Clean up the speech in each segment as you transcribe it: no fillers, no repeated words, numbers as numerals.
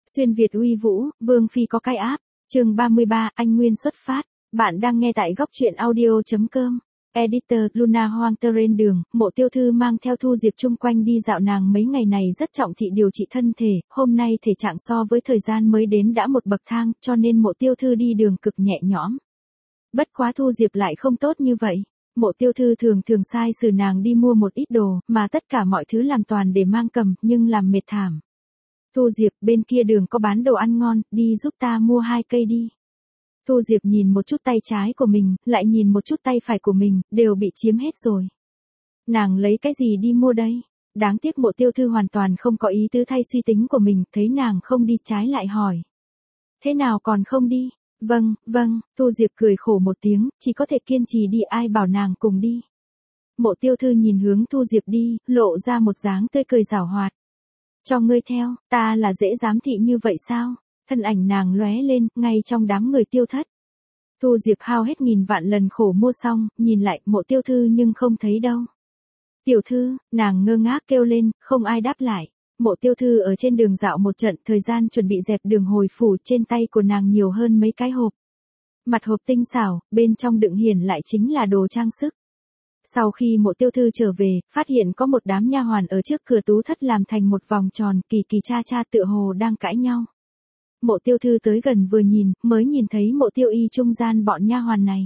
Xuyên Việt uy vũ, Vương Phi có cái áp. Chương 33, anh Nguyên xuất phát. Bạn đang nghe tại góc truyện audio.com. Editor Luna Hoang Terrain đường, Mộ Tiêu Thư mang theo Thu Diệp chung quanh đi dạo. Nàng mấy ngày này rất trọng thị điều trị thân thể, hôm nay thể trạng so với thời gian mới đến đã một bậc thang, cho nên Mộ Tiêu Thư đi đường cực nhẹ nhõm. Bất quá Thu Diệp lại không tốt như vậy. Mộ Tiêu Thư thường sai sử nàng đi mua một ít đồ, mà tất cả mọi thứ làm toàn để mang cầm, nhưng làm mệt thảm. Thu Diệp, bên kia đường có bán đồ ăn ngon, đi giúp ta mua 2 cây đi. Thu Diệp nhìn một chút tay trái của mình, lại nhìn một chút tay phải của mình, đều bị chiếm hết rồi. Nàng lấy cái gì đi mua đây? Đáng tiếc Mộ Tiêu Thư hoàn toàn không có ý tứ thay suy tính của mình, thấy nàng không đi trái lại hỏi. Thế nào còn không đi? Vâng, Thu Diệp cười khổ một tiếng, chỉ có thể kiên trì đi, ai bảo nàng cùng đi. Mộ Tiêu Thư nhìn hướng Thu Diệp đi, lộ ra một dáng tươi cười giảo hoạt. Cho ngươi theo, ta là dễ dám thị như vậy sao? Thân ảnh nàng lóe lên, ngay trong đám người tiêu thất. Thu Diệp hao hết nghìn vạn lần khổ mua xong, nhìn lại Mộ Tiêu Thư nhưng không thấy đâu. Tiểu thư, nàng ngơ ngác kêu lên, không ai đáp lại. Mộ Tiêu Thư ở trên đường dạo một trận, thời gian chuẩn bị dẹp đường hồi phủ, trên tay của nàng nhiều hơn mấy cái hộp. Mặt hộp tinh xảo, bên trong đựng hiển lại chính là đồ trang sức. Sau khi Mộ Tiêu Thư trở về, phát hiện có một đám nha hoàn ở trước cửa tú thất làm thành một vòng tròn, kỳ cha tựa hồ đang cãi nhau. Mộ Tiêu Thư tới gần vừa nhìn, mới nhìn thấy Mộ Tiêu Y trung gian bọn nha hoàn này.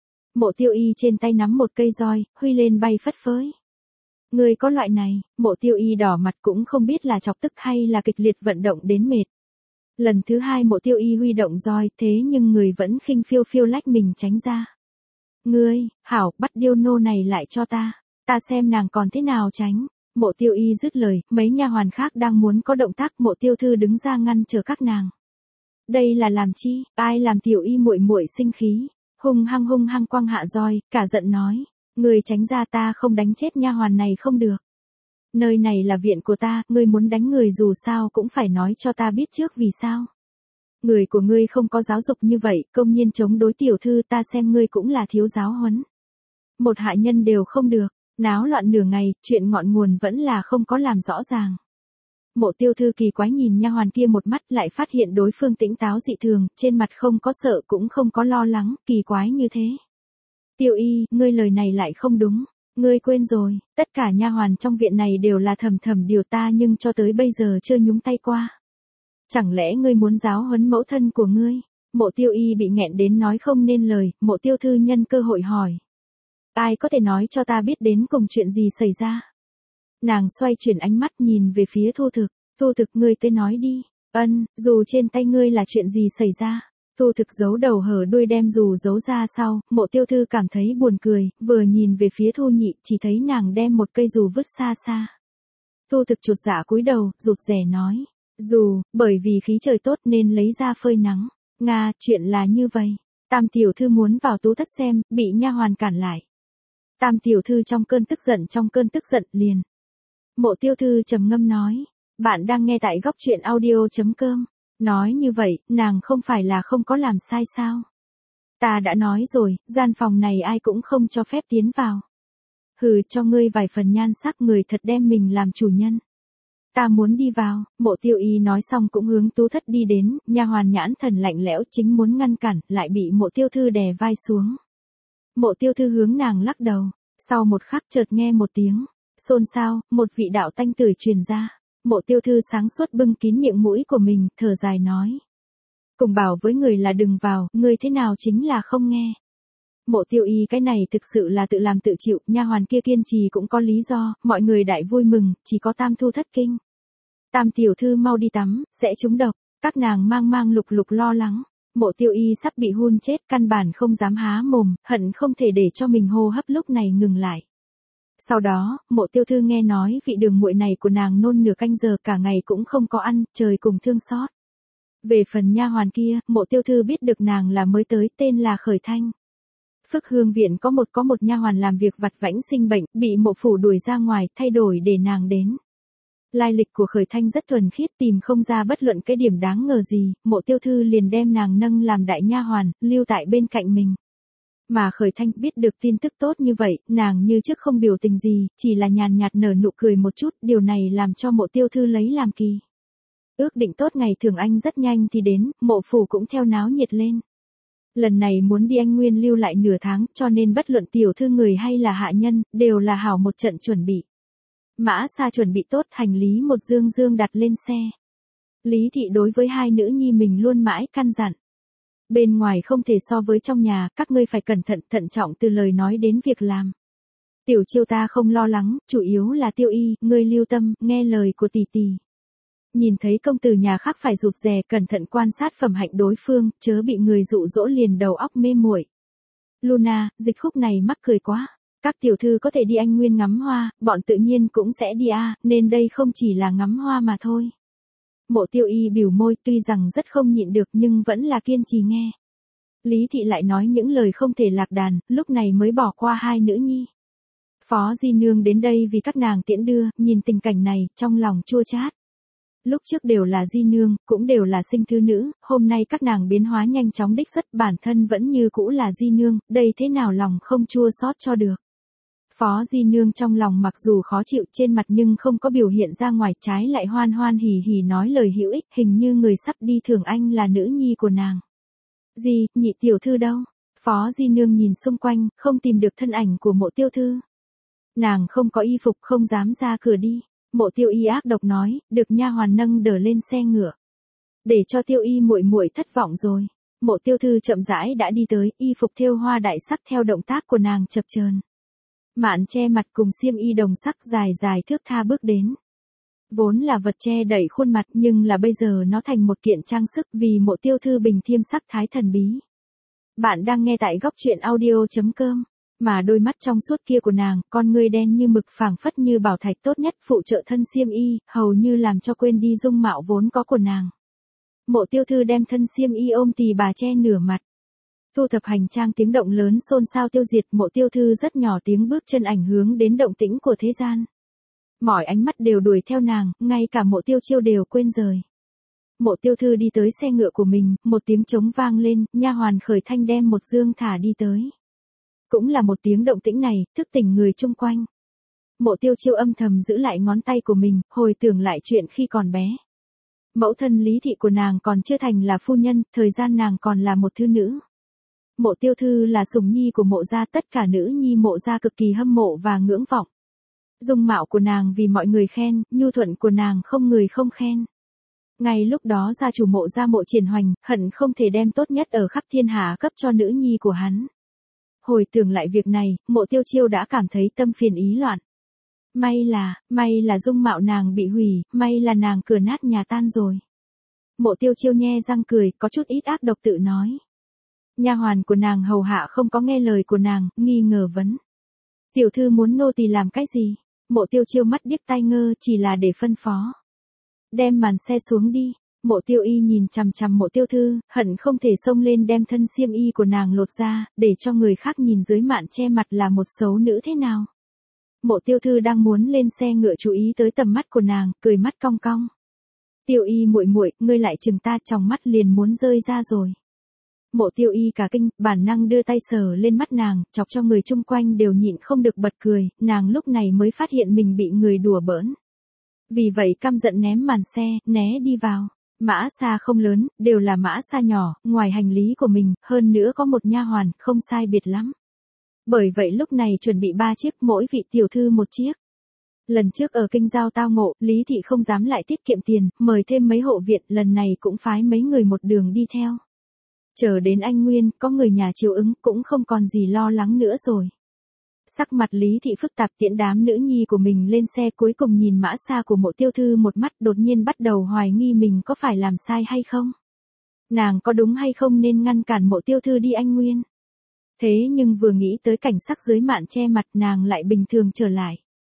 Mộ Tiêu Y trên tay nắm một cây roi, huy lên bay phất phới. Người có loại này, Mộ Tiêu Y đỏ mặt cũng không biết là chọc tức hay là kịch liệt vận động đến mệt. Lần thứ 2 Mộ Tiêu Y huy động roi, thế nhưng người vẫn khinh phiêu lách mình tránh ra. Ngươi, hảo, bắt điêu nô này lại cho ta xem nàng còn thế nào tránh. Mộ Tiêu Y dứt lời, mấy nha hoàn khác đang muốn có động tác, Mộ Tiêu Thư đứng ra ngăn chờ các nàng. Đây là làm chi, ai làm Tiểu Y muội sinh khí, hung hăng quăng hạ roi, cả giận nói, ngươi tránh ra, ta không đánh chết nha hoàn này không được. Nơi này là viện của ta, ngươi muốn đánh người dù sao cũng phải nói cho ta biết trước vì sao. Người của ngươi không có giáo dục như vậy, công nhiên chống đối tiểu thư, ta xem ngươi cũng là thiếu giáo huấn. Một hạ nhân đều không được, náo loạn nửa ngày, chuyện ngọn nguồn vẫn là không có làm rõ ràng. Mộ Tiêu Thư kỳ quái nhìn nha hoàn kia một mắt, lại phát hiện đối phương tĩnh táo dị thường, trên mặt không có sợ cũng không có lo lắng, kỳ quái như thế. Tiêu Y, ngươi lời này lại không đúng, ngươi quên rồi, tất cả nha hoàn trong viện này đều là thầm điều ta, nhưng cho tới bây giờ chưa nhúng tay qua. Chẳng lẽ ngươi muốn giáo huấn mẫu thân của ngươi? Mộ Tiêu Y bị nghẹn đến nói không nên lời, Mộ Tiêu Thư nhân cơ hội hỏi. Ai có thể nói cho ta biết đến cùng chuyện gì xảy ra? Nàng xoay chuyển ánh mắt nhìn về phía Thu Thực, ngươi tới nói đi. Dù trên tay ngươi là chuyện gì xảy ra? Thu Thực giấu đầu hở đuôi đem dù giấu ra sau, Mộ Tiêu Thư cảm thấy buồn cười, vừa nhìn về phía Thu Nhị, chỉ thấy nàng đem một cây dù vứt xa. Thu Thực chột dạ cúi đầu, rụt rè nói. Dù, bởi vì khí trời tốt nên lấy ra phơi nắng. Nga, chuyện là như vậy. Tam tiểu thư muốn vào tú thất xem, bị nha hoàn cản lại. Tam tiểu thư trong cơn tức giận liền. Mộ Tiêu Thư trầm ngâm nói. Bạn đang nghe tại góc truyện audio.com. Nói như vậy, nàng không phải là không có làm sai sao? Ta đã nói rồi, gian phòng này ai cũng không cho phép tiến vào. Hừ, cho ngươi vài phần nhan sắc, người thật đem mình làm chủ nhân. Ta muốn đi vào. Mộ Tiêu Y nói xong cũng hướng tú thất đi đến, nha hoàn nhãn thần lạnh lẽo chính muốn ngăn cản, lại bị Mộ Tiêu Thư đè vai xuống. Mộ Tiêu Thư hướng nàng lắc đầu, sau một khắc chợt nghe một tiếng xôn xao, một vị đạo tanh tưởi truyền ra. Mộ Tiêu Thư sáng suốt bưng kín miệng mũi của mình, thở dài nói. Cùng bảo với người là đừng vào, người thế nào chính là không nghe. Mộ Tiêu Y cái này thực sự là tự làm tự chịu, nha hoàn kia kiên trì cũng có lý do, mọi người đại vui mừng, chỉ có Tam Thu thất kinh. Tam tiểu thư mau đi tắm, sẽ trúng độc, các nàng mang lục lo lắng. Mộ Tiêu Y sắp bị hun chết, căn bản không dám há mồm, hận không thể để cho mình hô hấp lúc này ngừng lại. Sau đó, Mộ Tiêu Thư nghe nói vị đường muội này của nàng nôn nửa canh giờ cả ngày cũng không có ăn, trời cùng thương xót. Về phần nha hoàn kia, Mộ Tiêu Thư biết được nàng là mới tới, tên là Khởi Thanh. Phước Hương viện có một nha hoàn làm việc vặt vãnh sinh bệnh, bị mộ phủ đuổi ra ngoài, thay đổi để nàng đến. Lai lịch của Khởi Thanh rất thuần khiết, tìm không ra bất luận cái điểm đáng ngờ gì, Mộ Tiêu Thư liền đem nàng nâng làm đại nha hoàn, lưu tại bên cạnh mình. Mà Khởi Thanh biết được tin tức tốt như vậy, nàng như trước không biểu tình gì, chỉ là nhàn nhạt nở nụ cười một chút, điều này làm cho Mộ Tiêu Thư lấy làm kỳ. Ước định tốt ngày thường anh rất nhanh thì đến, mộ phủ cũng theo náo nhiệt lên. Lần này muốn đi anh Nguyên lưu lại nửa tháng, cho nên bất luận tiểu thư người hay là hạ nhân, đều là hảo một trận chuẩn bị. Mã Sa chuẩn bị tốt hành lý một dương dương đặt lên xe. Lý thị đối với hai nữ nhi mình luôn mãi căn dặn. Bên ngoài không thể so với trong nhà, các ngươi phải cẩn thận thận trọng từ lời nói đến việc làm. Tiểu Chiêu ta không lo lắng, chủ yếu là Tiêu Y, ngươi lưu tâm, nghe lời của tỷ tỷ. Nhìn thấy công tử nhà khác phải rụt rè, cẩn thận quan sát phẩm hạnh đối phương, chớ bị người dụ dỗ liền đầu óc mê muội. Luna, dịch khúc này mắc cười quá. Các tiểu thư có thể đi anh Nguyên ngắm hoa, bọn tự nhiên cũng sẽ đi nên đây không chỉ là ngắm hoa mà thôi. Mộ Tiêu Y bĩu môi, tuy rằng rất không nhịn được nhưng vẫn là kiên trì nghe. Lý thị lại nói những lời không thể lạc đàn, lúc này mới bỏ qua hai nữ nhi. Phó Di Nương đến đây vì các nàng tiễn đưa, nhìn tình cảnh này, trong lòng chua chát. Lúc trước đều là Di Nương, cũng đều là sinh thư nữ, hôm nay các nàng biến hóa nhanh chóng đích xuất, bản thân vẫn như cũ là Di Nương, đây thế nào lòng không chua xót cho được. Phó Di Nương trong lòng mặc dù khó chịu trên mặt nhưng không có biểu hiện ra ngoài, trái lại hoan hoan hỉ hỉ nói lời hữu ích, hình như người sắp đi thường anh là nữ nhi của nàng. Nhị tiểu thư đâu? Phó Di Nương nhìn xung quanh, không tìm được thân ảnh của Mộ Tiêu Thư. Nàng không có y phục, không dám ra cửa đi. Mộ Tiêu Y ác độc nói, được nha hoàn nâng đỡ lên xe ngựa. Để cho Tiêu Y muội muội thất vọng rồi. Mộ Tiêu Thư chậm rãi đã đi tới, y phục thêu hoa đại sắc theo động tác của nàng chập chờn. Mạn che mặt cùng xiêm y đồng sắc dài dài thước tha bước đến. Vốn là vật che đậy khuôn mặt nhưng là bây giờ nó thành một kiện trang sức vì Mộ Tiêu Thư bình thiêm sắc thái thần bí. Bạn đang nghe tại góc truyện audio.com. Mà đôi mắt trong suốt kia của nàng, con ngươi đen như mực phảng phất như bảo thạch tốt nhất phụ trợ thân xiêm y, hầu như làm cho quên đi dung mạo vốn có của nàng. Mộ Tiêu Thư đem thân xiêm y ôm tì bà che nửa mặt. Thu thập hành trang tiếng động lớn xôn xao tiêu diệt, Mộ Tiêu Thư rất nhỏ tiếng bước chân ảnh hướng đến động tĩnh của thế gian. Mọi ánh mắt đều đuổi theo nàng, ngay cả Mộ Tiêu Chiêu đều quên rời. Mộ Tiêu Thư đi tới xe ngựa của mình, một tiếng trống vang lên, nha hoàn khởi thanh đem một dương thả đi tới. Cũng là một tiếng động tĩnh này, thức tỉnh người chung quanh. Mộ Tiêu Chiêu âm thầm giữ lại ngón tay của mình, hồi tưởng lại chuyện khi còn bé. Mẫu thân Lý thị của nàng còn chưa thành là phu nhân, thời gian nàng còn là một thư nữ. Mộ Tiêu Thư là sủng nhi của Mộ gia, tất cả nữ nhi Mộ gia cực kỳ hâm mộ và ngưỡng vọng. Dung mạo của nàng vì mọi người khen, nhu thuận của nàng không người không khen. Ngay lúc đó gia chủ Mộ gia Mộ Triển Hoành, hận không thể đem tốt nhất ở khắp thiên hạ cấp cho nữ nhi của hắn. Hồi tưởng lại việc này, Mộ Tiêu Chiêu đã cảm thấy tâm phiền ý loạn. May là dung mạo nàng bị hủy, may là nàng cửa nát nhà tan rồi. Mộ Tiêu Chiêu nhe răng cười, có chút ít ác độc tự nói. Nha hoàn của nàng hầu hạ không có nghe lời của nàng, nghi ngờ vấn. Tiểu thư muốn nô tỳ làm cái gì? Mộ Tiêu Chiêu mắt điếc tai ngơ, chỉ là để phân phó. Đem màn xe xuống đi. Mộ Tiêu Y nhìn chằm chằm Mộ Tiêu Thư, hận không thể xông lên đem thân xiêm y của nàng lột ra, để cho người khác nhìn dưới mạn che mặt là một xấu nữ thế nào. Mộ Tiêu Thư đang muốn lên xe ngựa chú ý tới tầm mắt của nàng, cười mắt cong cong. Tiêu Y muội muội, ngươi lại chừng ta, trong mắt liền muốn rơi ra rồi. Mộ Tiêu Y cả kinh, bản năng đưa tay sờ lên mắt nàng, chọc cho người chung quanh đều nhịn không được bật cười, nàng lúc này mới phát hiện mình bị người đùa bỡn. Vì vậy căm giận ném màn xe, né đi vào. Mã Sa không lớn, đều là Mã Sa nhỏ, ngoài hành lý của mình, hơn nữa có một nha hoàn, không sai biệt lắm. Bởi vậy lúc này chuẩn bị 3 chiếc, mỗi vị tiểu thư một chiếc. Lần trước ở kinh giao tao ngộ, Lý thị không dám lại tiết kiệm tiền, mời thêm mấy hộ viện, lần này cũng phái mấy người một đường đi theo. Chờ đến Anh Nguyên, có người nhà chiều ứng, cũng không còn gì lo lắng nữa rồi. Sắc mặt Lý thị phức tạp, tiễn đám nữ nhi của mình lên xe, cuối cùng nhìn Mã Sa của Mộ Tiêu Thư một mắt, đột nhiên bắt đầu hoài nghi mình có phải làm sai hay không. Nàng có đúng hay không nên ngăn cản Mộ Tiêu Thư đi Anh Nguyên. Thế nhưng vừa nghĩ tới cảnh sắc dưới mạn che mặt, nàng lại bình thường trở lại.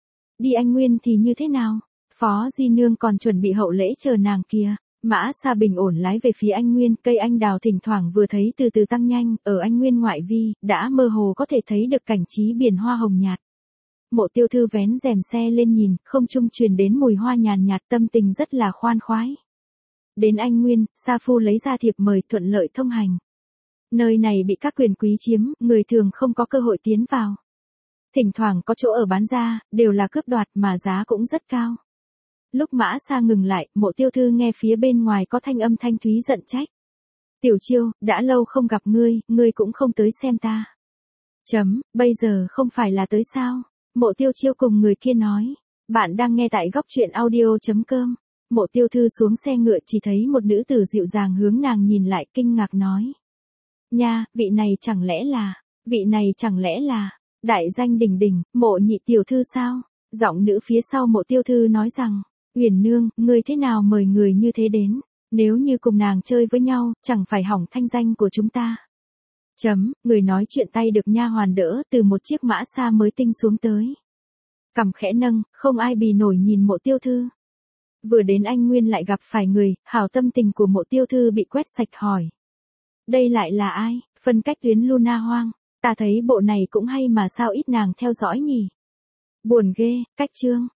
Đi Anh Nguyên thì như thế nào? Phó Di Nương còn chuẩn bị hậu lễ chờ nàng kia. Mã Sa bình ổn lái về phía Anh Nguyên, cây anh đào thỉnh thoảng vừa thấy từ từ tăng nhanh, ở Anh Nguyên ngoại vi, đã mơ hồ có thể thấy được cảnh trí biển hoa hồng nhạt. Mộ Tiêu Thư vén rèm xe lên nhìn, không trung truyền đến mùi hoa nhàn nhạt, tâm tình rất là khoan khoái. Đến Anh Nguyên, Sa Phu lấy ra thiệp mời, thuận lợi thông hành. Nơi này bị các quyền quý chiếm, người thường không có cơ hội tiến vào. Thỉnh thoảng có chỗ ở bán ra, đều là cướp đoạt mà giá cũng rất cao. Lúc Mã Sa ngừng lại, Mộ Tiêu Thư nghe phía bên ngoài có thanh âm thanh thúy giận trách. Tiểu Chiêu, đã lâu không gặp ngươi cũng không tới xem ta. Bây giờ không phải là tới sao? Mộ Tiêu Chiêu cùng người kia nói. Bạn đang nghe tại góc truyện audio.com. Mộ Tiêu Thư xuống xe ngựa chỉ thấy một nữ tử dịu dàng hướng nàng nhìn lại kinh ngạc nói. Nha, vị này chẳng lẽ là, đại danh đỉnh đỉnh, Mộ nhị tiểu thư sao? Giọng nữ phía sau Mộ Tiêu Thư nói rằng, Uyển nương, ngươi thế nào mời người như thế đến? Nếu như cùng nàng chơi với nhau, chẳng phải hỏng thanh danh của chúng ta. Người nói chuyện tay được nha hoàn đỡ từ một chiếc mã xa mới tinh xuống tới. Cằm khẽ nâng, không ai bì nổi nhìn Mộ Tiêu Thư. Vừa đến Anh Nguyên lại gặp phải người, hảo tâm tình của Mộ Tiêu Thư bị quét sạch hỏi. Đây lại là ai? Phân cách tuyến Luna Hoang. Ta thấy bộ này cũng hay mà sao ít nàng theo dõi nhỉ? Buồn ghê, cách chương.